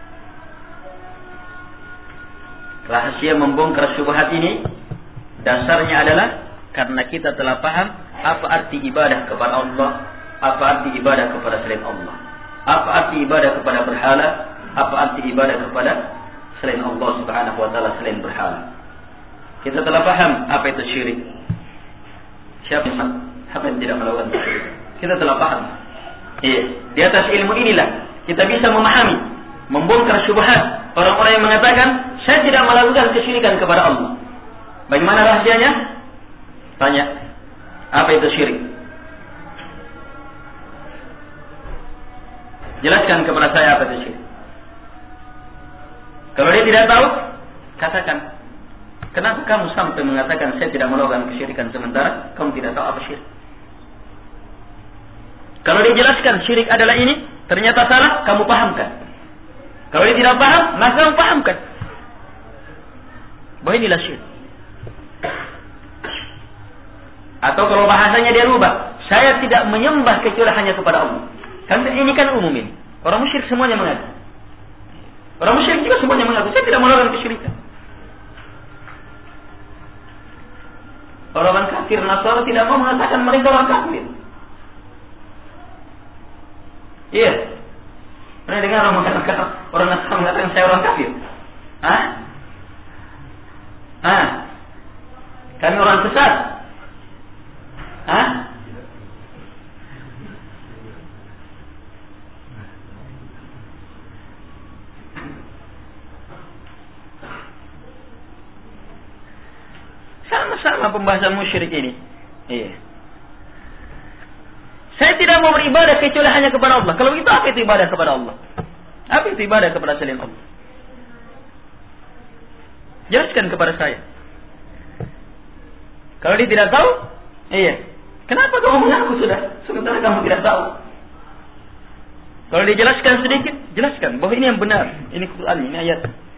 Rahasia membongkar syubhat ini dasarnya adalah karena kita telah paham apa arti ibadah kepada Allah, apa arti ibadah kepada selain Allah, apa arti ibadah kepada berhala, apa arti ibadah kepada selain Allah Subhanahu wa taala selain berhala. Kita telah paham apa itu syirik. Siapa yang Siapa yang tidak melakukan syirik? Kita telah paham. Iya. Di atas ilmu inilah kita bisa memahami, membongkar syubhat orang-orang yang mengatakan saya tidak melakukan kesyirikan kepada Allah. Bagaimana rahasianya? Tanya. Apa itu syirik? Jelaskan kepada saya apa itu syirik. Kalau dia tidak tahu, katakan. Kenapa kamu sampai mengatakan saya tidak melakukan kesyirikan sementara kamu tidak tahu apa syirik? Kalau dia jelaskan syirik adalah ini, ternyata salah, kamu pahamkan. Kalau dia tidak paham, maka kamu pahamkan. Bahwa inilah syirik. Atau kalau bahasanya dia rubah, saya tidak menyembah kecuali hanya kepada Allah. Karena ini kan umum ini. Orang musyrik semuanya mengaku. Orang musyrik juga semuanya mengaku, saya tidak melakukan kesyirikan. Orang kafir Nasara tidak mau mengatakan mereka orang kafir. Iya. Yeah. Pernah dengar orang mengatakan orang Nasara mengatakan saya orang kafir? Hah? Hah? Kami orang sesat? Hah? Sama-sama pembahasan musyrik ini. Iya. Saya tidak mau beribadah kecuali hanya kepada Allah. Kalau begitu apa itu ibadah kepada Allah? Apa itu ibadah kepada selain Allah? Jelaskan kepada saya. Kalau dia tidak tahu, iya. Kenapa kamu mengaku sudah? Sementara kamu tidak tahu. Kalau dia jelaskan sedikit, jelaskan bahwa ini yang benar. Ini Quran, ini ayat.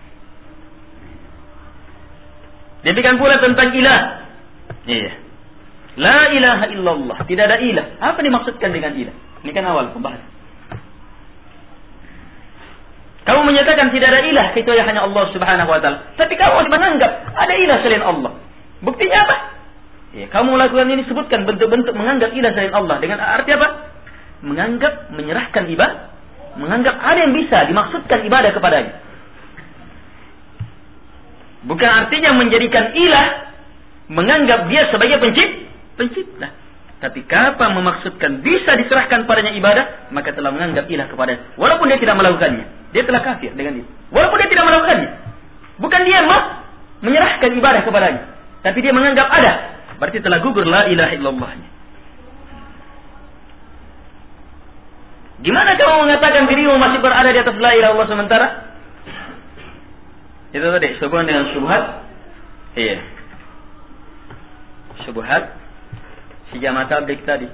Demikian pula tentang ilah. Iya. La ilaha illallah. Tidak ada ilah. Apa dimaksudkan dengan ilah? Ini kan awal pembahasan. Kamu menyatakan tidak ada ilah kecuali hanya Allah Subhanahu wa taala. Tapi kamu menganggap ada ilah selain Allah. Buktinya apa? Ya, kamu lakukan ini, sebutkan bentuk-bentuk menganggap ilah selain Allah. Dengan arti apa? Menganggap, menyerahkan ibadah. Menganggap ada yang bisa dimaksudkan ibadah kepadanya. Bukan artinya menjadikan ilah, menganggap dia sebagai pencipta. Pencipta. Tapi kapan memaksudkan bisa diserahkan padanya ibadah, maka telah menganggap ilah kepadanya. Walaupun dia tidak melakukannya. Dia telah kafir dengan itu. Walaupun dia tidak melakukannya. Bukan dia mah menyerahkan ibadah kepadanya. Tapi dia menganggap ada. Berarti telah gugur la ilaha illallahnya. Gimana kamu mengatakan dirimu masih berada di atas la ilaha illallah sementara? Itu tadi, sehubungan dengan syubhat. Iya. Syubhat. Si jamaah tablik tadi.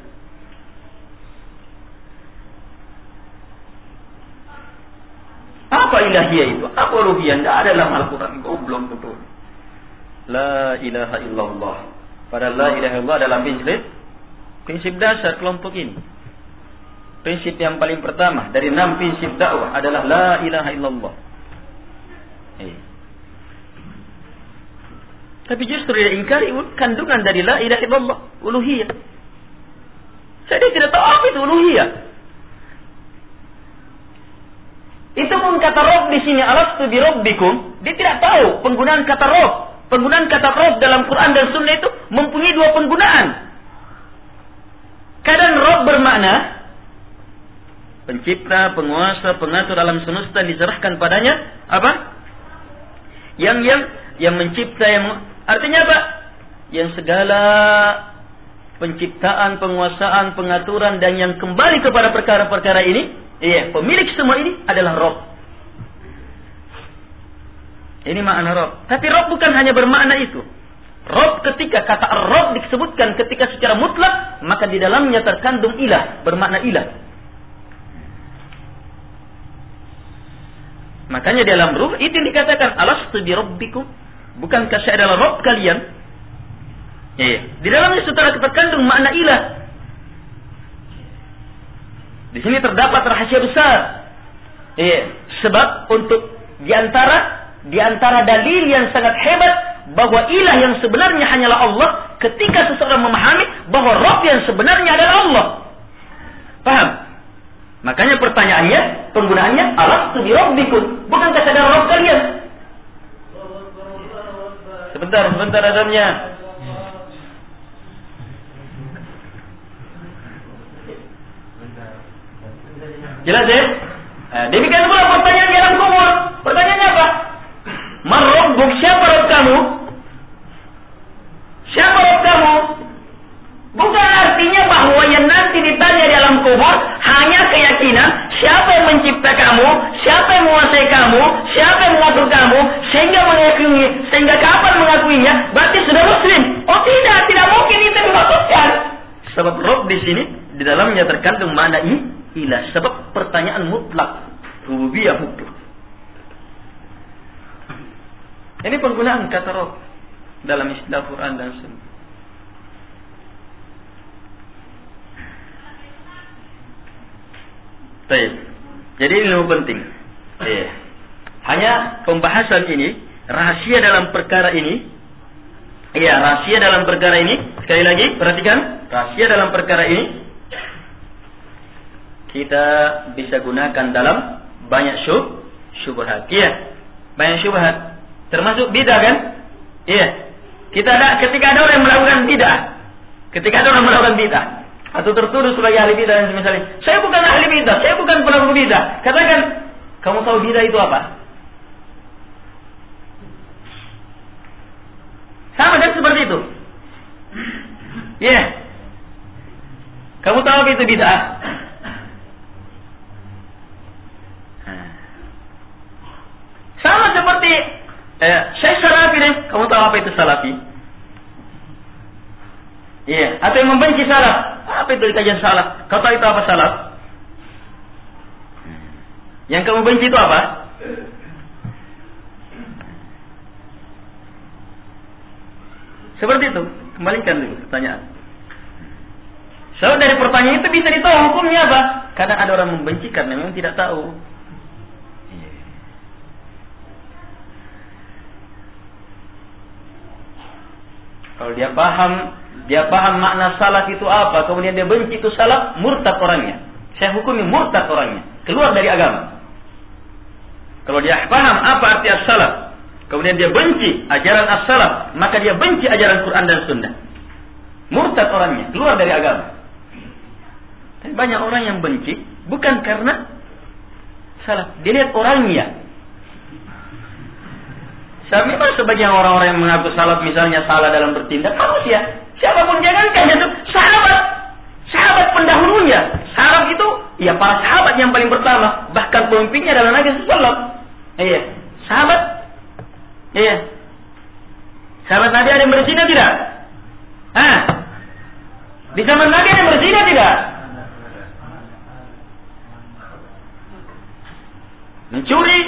Apa ilahiyah itu? Apa ruhiyah? Tidak ada dalam Al-Quran. Goblok betul. La ilaha illallah. Padahal la ilaha illallah adalah prinsip prinsip dasar kelompok ini. Prinsip yang paling pertama dari enam prinsip dakwah adalah la ilaha illallah. Eh. Tapi justru dia ingkari kandungan dari la ilaha illallah, uluhiyah. Saya tidak tahu apa itu uluhiyah. Itu pun kata Rabb di sini, alastu bi rabbikum, dia tidak tahu penggunaan kata Rabb. Penggunaan kata Rabb dalam Quran dan Sunnah itu mempunyai dua penggunaan. Kadang Rabb bermakna pencipta, penguasa, pengatur alam semesta, diserahkan padanya apa? Yang yang yang mencipta, yang artinya apa? Yang segala penciptaan, penguasaan, pengaturan dan yang kembali kepada perkara-perkara ini, iya, pemilik semua ini adalah Rabb. Ini makna Rabb. Tapi Rabb bukan hanya bermakna itu. Rabb, ketika kata Rabb disebutkan ketika secara mutlak, maka di dalamnya terkandung ilah, bermakna ilah. Makanya dalam ruh itu dikatakan alastu bi rabbikum, bukankah saya adalah Rabb kalian? Iya. Di dalamnya sudah terkandung makna ilah. Di sini terdapat rahasia besar. Iya. Sebab untuk diantara diantara dalil yang sangat hebat bahwa ilah yang sebenarnya hanyalah Allah, ketika seseorang memahami bahwa Rabb yang sebenarnya adalah Allah. Paham? Makanya pertanyaannya, penggunaannya alastu bi rabbikum, bukankah saya adalah Rabb kalian? Sebentar, sebentar adanya. Jelas ya? Nah, demikian pula pertanyaan di alam kubur. Pertanyaannya apa? Man rabbuk, siapa Rabb kamu? Siapa Rabb kamu? Bukan artinya bahwa yang nanti ditanya di alam kubur hanya keyakinan siapa yang mencipta kamu, siapa yang menguasai kamu, siapa yang mengatur kamu, sehingga mengakui, sehingga kapan mengakuinya, berarti sudah muslim. Oh tidak, tidak mungkin itu dimaksudkan. Sebab Rabb di sini di dalamnya terkandung makna ilah. Sebab pertanyaan mutlak, rububiyah mutlak. Ini penggunaan kata Rabb dalam istilah Quran dan Sunnah. Baik. Jadi ini ilmu penting. Iya. Hanya pembahasan ini, rahasia dalam perkara ini. Iya, rahasia dalam perkara ini. Sekali lagi, perhatikan. Rahasia dalam perkara ini kita bisa gunakan dalam banyak syub, syubhat. Iya. Banyak syubhat. Termasuk bidah kan? Iya. Kita ada ketika ada orang yang melakukan bidah. Ketika ada orang melakukan bidah atau tertuduh sebagai ahli bidah dan semisalnya, saya bukan ahli bidah, saya bukan pelaku bidah. Katakan, kamu tahu bidah itu apa? Sama kan seperti itu. Iya. Yeah. Kamu tahu apa itu bidah? Sama seperti eh, Syekh Salafi nih. Kamu tahu apa itu Salafi? Iya. Yeah. Atau yang membenci salaf. Apa itu kajian salaf? Kau tahu itu apa salaf? Yang kamu benci itu apa? Seperti itu. Kembalikan dulu pertanyaan. So dari pertanyaan itu bisa ditahu hukumnya apa? Kadang ada orang membenci karena memang tidak tahu. Kalau dia paham, dia paham makna salaf itu apa, kemudian dia benci itu salaf, murtad orangnya. Saya hukumi murtad orangnya, keluar dari agama. Kalau dia paham apa arti as-salaf, kemudian dia benci ajaran as-salaf, maka dia benci ajaran Quran dan Sunnah. Murtad orangnya, keluar dari agama. Dan banyak orang yang benci bukan karena salaf, dia lihat orangnya. Memang sebagian orang-orang yang mengaku salaf misalnya salah dalam bertindak, manusia. Siapapun jangankan itu sahabat, sahabat pendahulunya. Salaf itu ya para sahabat yang paling pertama, bahkan pemimpinnya adalah Nabi sallallahu alaihi wasallam. Iya, sahabat. Iya. Sahabat Nabi ada yang berzina tidak? Ah. Di zaman Nabi ada yang berzina tidak? Mencuri.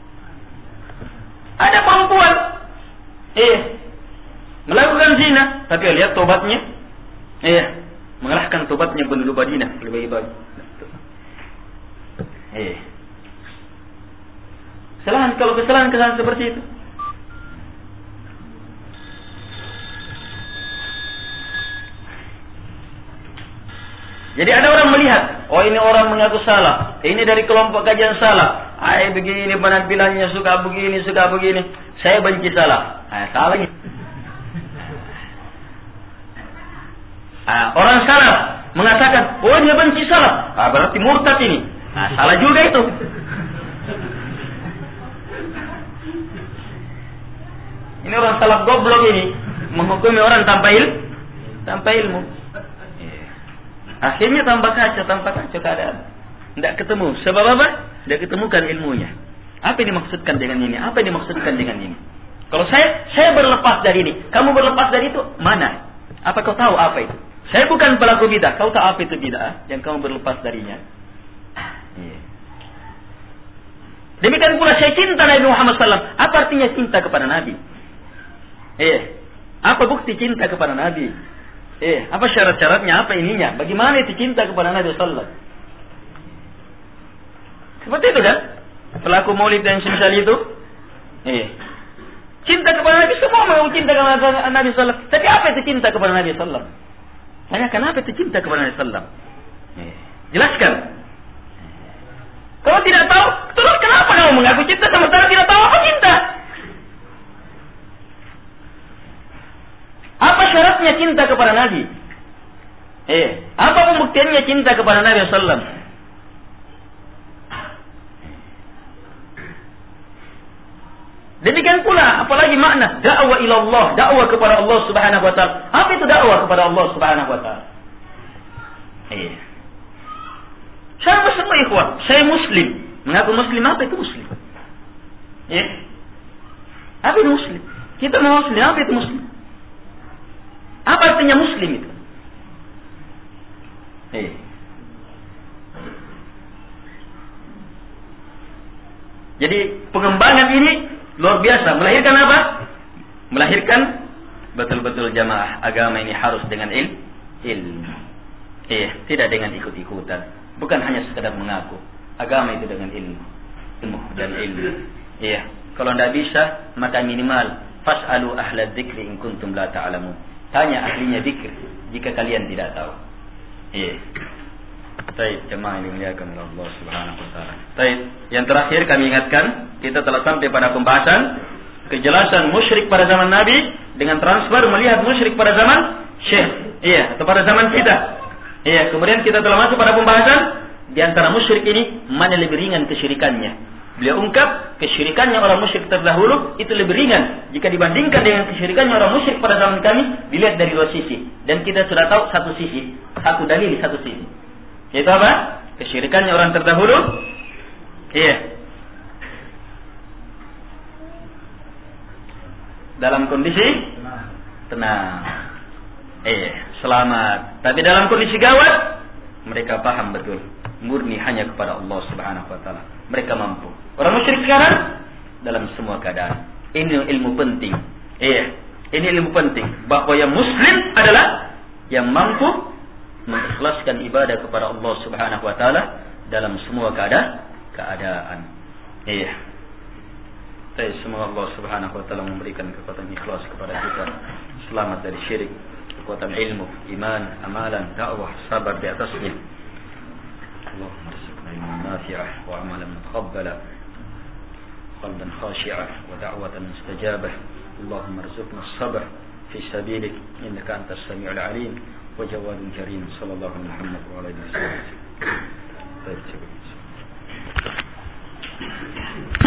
Ada perempuan, eh, melakukan zina, tapi lihat tobatnya, eh, mengalahkan tobatnya penduduk Madinah lebih baik. Eh, kesalahan kalau kesalahan-kesalahan seperti itu. Jadi ada orang melihat, oh ini orang mengaku salah, ini dari kelompok kajian salah, ay begini penampilannya suka begini, suka begini, saya benci salah. Ah, salah. Ah, orang salah mengatakan, oh dia benci salah, ah, berarti murtad ini. Ah, salah juga itu. Ini orang salah goblok ini, menghukumi orang tanpa ilmu, tanpa ilmu. Akhirnya tambah kacau, tambah kacau keadaan. Tidak ketemu. Sebab apa? Tidak ketemukan ilmunya. Apa yang dimaksudkan dengan ini? Apa yang dimaksudkan dengan ini? Kalau saya, saya berlepas dari ini. Kamu berlepas dari itu? Mana? Apa kau tahu apa itu? Saya bukan pelaku bidah. Kau tahu apa itu bidah? Yang kamu berlepas darinya. Iya. Demikian pula saya cinta Nabi Muhammad sallallahu alaihi wasallam. Apa artinya cinta kepada Nabi? Eh, apa bukti cinta kepada Nabi? Eh, apa syarat-syaratnya? Apa ininya? Bagaimana itu cinta kepada Nabi sallallahu alaihi wasallam? Seperti itu kan? Pelaku maulid dan semisal itu. Eh, cinta kepada Nabi, semua mau cinta kepada Nabi sallallahu alaihi wasallam. Tapi apa itu cinta kepada Nabi sallallahu alaihi wasallam? Tanya kenapa itu cinta kepada Nabi sallallahu alaihi wasallam? Eh, jelaskan. Kalau tidak tahu, terus kenapa kamu mengaku cinta sementara tidak tahu apa cinta? Apa syaratnya cinta kepada Nabi? Eh, apa pembuktiannya cinta kepada Nabi sallallahu alaihi wasallam? Demikian pula, apalagi makna dakwah ila Allah, dakwah kepada Allah Subhanahu wa taala. Apa itu dakwah kepada Allah Subhanahu wa taala? Eh. Saya semua ikhwan, saya muslim. Mengaku muslim, apa itu muslim? Ya. Apa itu muslim? Kita mau muslim, apa itu muslim? Apa artinya muslim itu? Eh. Jadi pengembangan ini luar biasa. Melahirkan apa? Melahirkan betul-betul jamaah. Agama ini harus dengan il, ilmu. Eh, tidak dengan ikut-ikutan. Bukan hanya sekedar mengaku. Agama itu dengan ilmu. Ilmu dan ilmu. Iya. Kalau tidak bisa, maka minimal fas'alu ahla dzikri in kuntum la ta'lamun. Tanya ahlinya dzikir jika kalian tidak tahu. Iya. Baik, jemaah yang dimuliakan oleh Allah Subhanahu wa taala. Baik, yang terakhir kami ingatkan, kita telah sampai pada pembahasan kejelasan musyrik pada zaman Nabi dengan transfer melihat musyrik pada zaman Syekh. Iya, atau pada zaman kita. Iya, kemudian kita telah masuk pada pembahasan di antara musyrik ini mana lebih ringan kesyirikannya. Beliau ungkap kesyirikannya orang musyrik terdahulu itu lebih ringan jika dibandingkan dengan kesyirikannya orang musyrik pada zaman kami dilihat dari dua sisi. Dan kita sudah tahu satu sisi, satu dalil di satu sisi. Yaitu apa? Kesyirikannya orang terdahulu. Iya. Dalam kondisi tenang. Eh, selamat. Tapi dalam kondisi gawat, mereka paham betul. Murni hanya kepada Allah Subhanahu wa taala. Mereka mampu. Orang musyrik sekarang dalam semua keadaan. Ini ilmu penting. Eh, ini ilmu penting bahwa yang muslim adalah yang mampu mengikhlaskan ibadah kepada Allah Subhanahu wa taala dalam semua keadaan. keadaan. Eh. Saya semoga Allah Subhanahu wa taala memberikan kekuatan ikhlas kepada kita. Selamat dari syirik. Kekuatan ilmu, iman, amalan, dakwah, sabar di atasnya. Allahumma rizqna ilman nafi'ah wa amalan mutaqabbala, qalban khashi'ah wa da'watan mustajabah. Allahumma rizqna as-sabr fi sabilik innaka antas sami'ul 'alim wa jawadun karim. Sallallahu alaihi Muhammad wa alihi wasallam.